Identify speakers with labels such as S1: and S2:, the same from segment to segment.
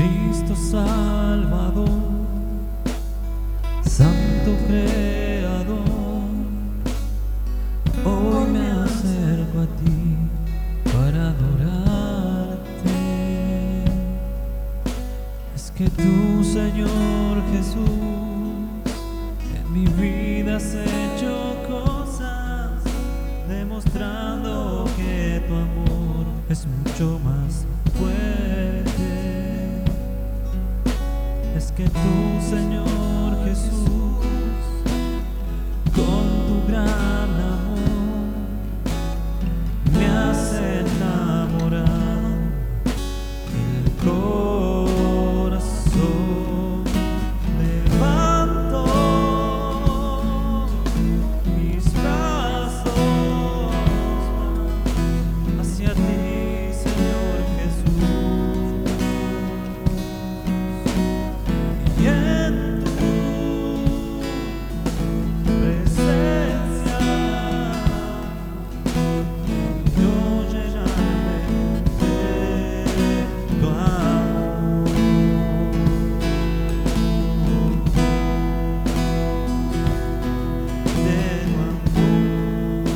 S1: Cristo Salvador, Santo Creador, hoy me acerco a ti para adorarte. Es que tú, Señor Jesús, en mi vida has hecho cosas, demostrando que tu amor es mucho más fuerte. Es que tú, Señor Jesús, con tu gran amor me has enamorado el corazón. Levanto mis brazos hacia ti, Señor Jesús, y en tu presencia yo llenarme de tu amor, de tu amor.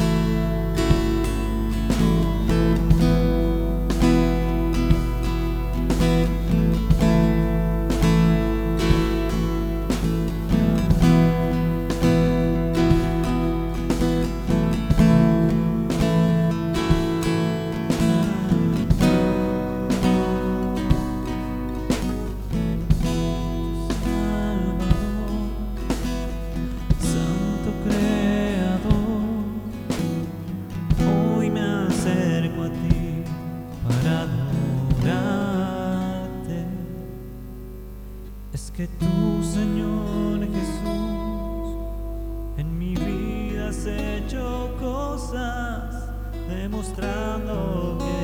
S1: Santo Creador, hoy me acerco a ti para adorarte. Es que tú, Señor Jesús, en mi vida has hecho cosas, demostrando que